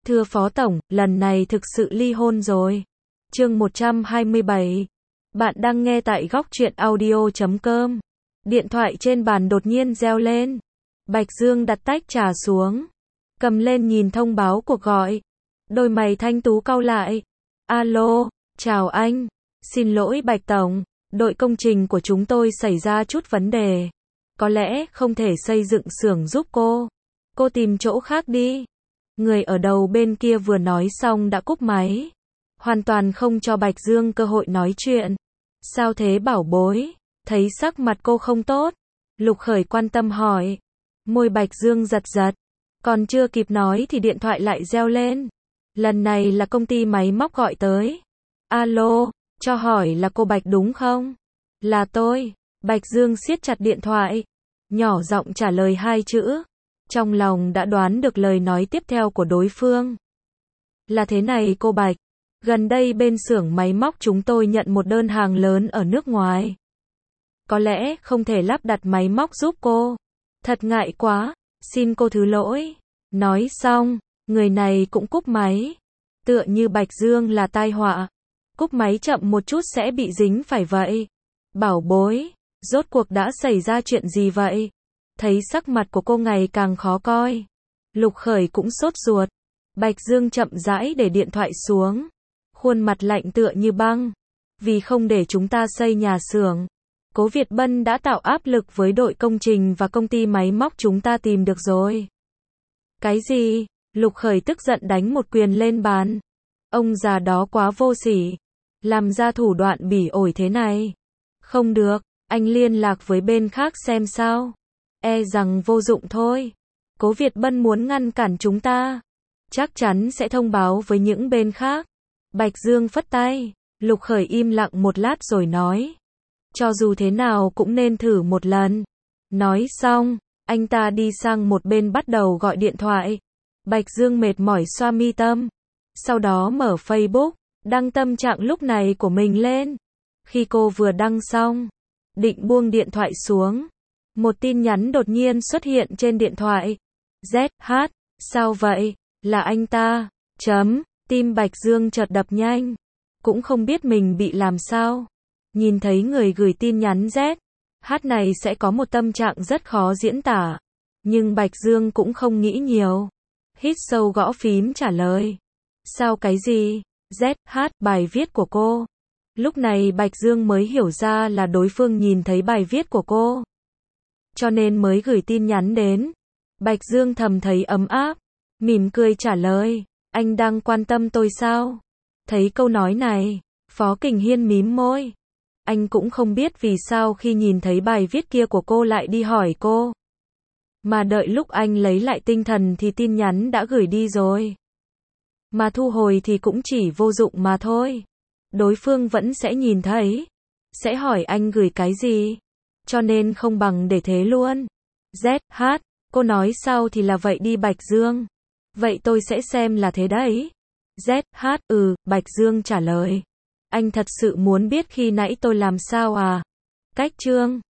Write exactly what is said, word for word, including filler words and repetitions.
Thưa Phó Tổng, lần này thực sự ly hôn rồi. Chương một trăm hai mươi bảy. Bạn đang nghe tại góc truyện audio chấm com. Điện thoại trên bàn đột nhiên reo lên. Bạch Dương đặt tách trà xuống, cầm lên nhìn thông báo cuộc gọi. Đôi mày thanh tú cau lại. Alo, chào anh. Xin lỗi Bạch Tổng, đội công trình của chúng tôi xảy ra chút vấn đề. Có lẽ không thể xây dựng xưởng giúp cô. Cô tìm chỗ khác đi. Người ở đầu bên kia vừa nói xong đã cúp máy. Hoàn toàn không cho Bạch Dương cơ hội nói chuyện. Sao thế bảo bối? Thấy sắc mặt cô không tốt. Lục Khởi quan tâm hỏi. Môi Bạch Dương giật giật. Còn chưa kịp nói thì điện thoại lại reo lên. Lần này là công ty máy móc gọi tới. Alo, cho hỏi là cô Bạch đúng không? Là tôi. Bạch Dương siết chặt điện thoại, nhỏ giọng trả lời hai chữ. Trong lòng đã đoán được lời nói tiếp theo của đối phương. Là thế này cô Bạch. Gần đây bên xưởng máy móc chúng tôi nhận một đơn hàng lớn ở nước ngoài. Có lẽ không thể lắp đặt máy móc giúp cô. Thật ngại quá, xin cô thứ lỗi. Nói xong, người này cũng cúp máy. Tựa như Bạch Dương là tai họa. Cúp máy chậm một chút sẽ bị dính phải vậy. Bảo bối, rốt cuộc đã xảy ra chuyện gì vậy? Thấy sắc mặt của cô ngày càng khó coi. Lục Khởi cũng sốt ruột. Bạch Dương chậm rãi để điện thoại xuống. Khuôn mặt lạnh tựa như băng. Vì không để chúng ta xây nhà xưởng, Cố Việt Bân đã tạo áp lực với đội công trình và công ty máy móc chúng ta tìm được rồi. Cái gì? Lục Khởi tức giận đánh một quyền lên bàn. Ông già đó quá vô sỉ. Làm ra thủ đoạn bỉ ổi thế này. Không được, anh liên lạc với bên khác xem sao. E rằng vô dụng thôi. Cố Việt Bân muốn ngăn cản chúng ta. Chắc chắn sẽ thông báo với những bên khác. Bạch Dương phất tay. Lục Khởi im lặng một lát rồi nói. Cho dù thế nào cũng nên thử một lần. Nói xong, anh ta đi sang một bên bắt đầu gọi điện thoại. Bạch Dương mệt mỏi xoa mi tâm. Sau đó mở Facebook, đăng tâm trạng lúc này của mình lên. Khi cô vừa đăng xong, định buông điện thoại xuống, một tin nhắn đột nhiên xuất hiện trên điện thoại. Z H, sao vậy? Là anh ta. Chấm, tim Bạch Dương chợt đập nhanh. Cũng không biết mình bị làm sao. Nhìn thấy người gửi tin nhắn Z H này sẽ có một tâm trạng rất khó diễn tả. Nhưng Bạch Dương cũng không nghĩ nhiều. Hít sâu gõ phím trả lời. Sao cái gì? Z H, bài viết của cô. Lúc này Bạch Dương mới hiểu ra là đối phương nhìn thấy bài viết của cô. Cho nên mới gửi tin nhắn đến. Bạch Dương thầm thấy ấm áp. Mỉm cười trả lời. Anh đang quan tâm tôi sao? Thấy câu nói này, Phó Kình Hiên mím môi. Anh cũng không biết vì sao khi nhìn thấy bài viết kia của cô lại đi hỏi cô. Mà đợi lúc anh lấy lại tinh thần thì tin nhắn đã gửi đi rồi. Mà thu hồi thì cũng chỉ vô dụng mà thôi. Đối phương vẫn sẽ nhìn thấy. Sẽ hỏi anh gửi cái gì. Cho nên không bằng để thế luôn. Z H, cô nói sau thì là vậy đi Bạch Dương. Vậy tôi sẽ xem là thế đấy. Z H, ừ, Bạch Dương trả lời. Anh thật sự muốn biết khi nãy tôi làm sao à? Cách chương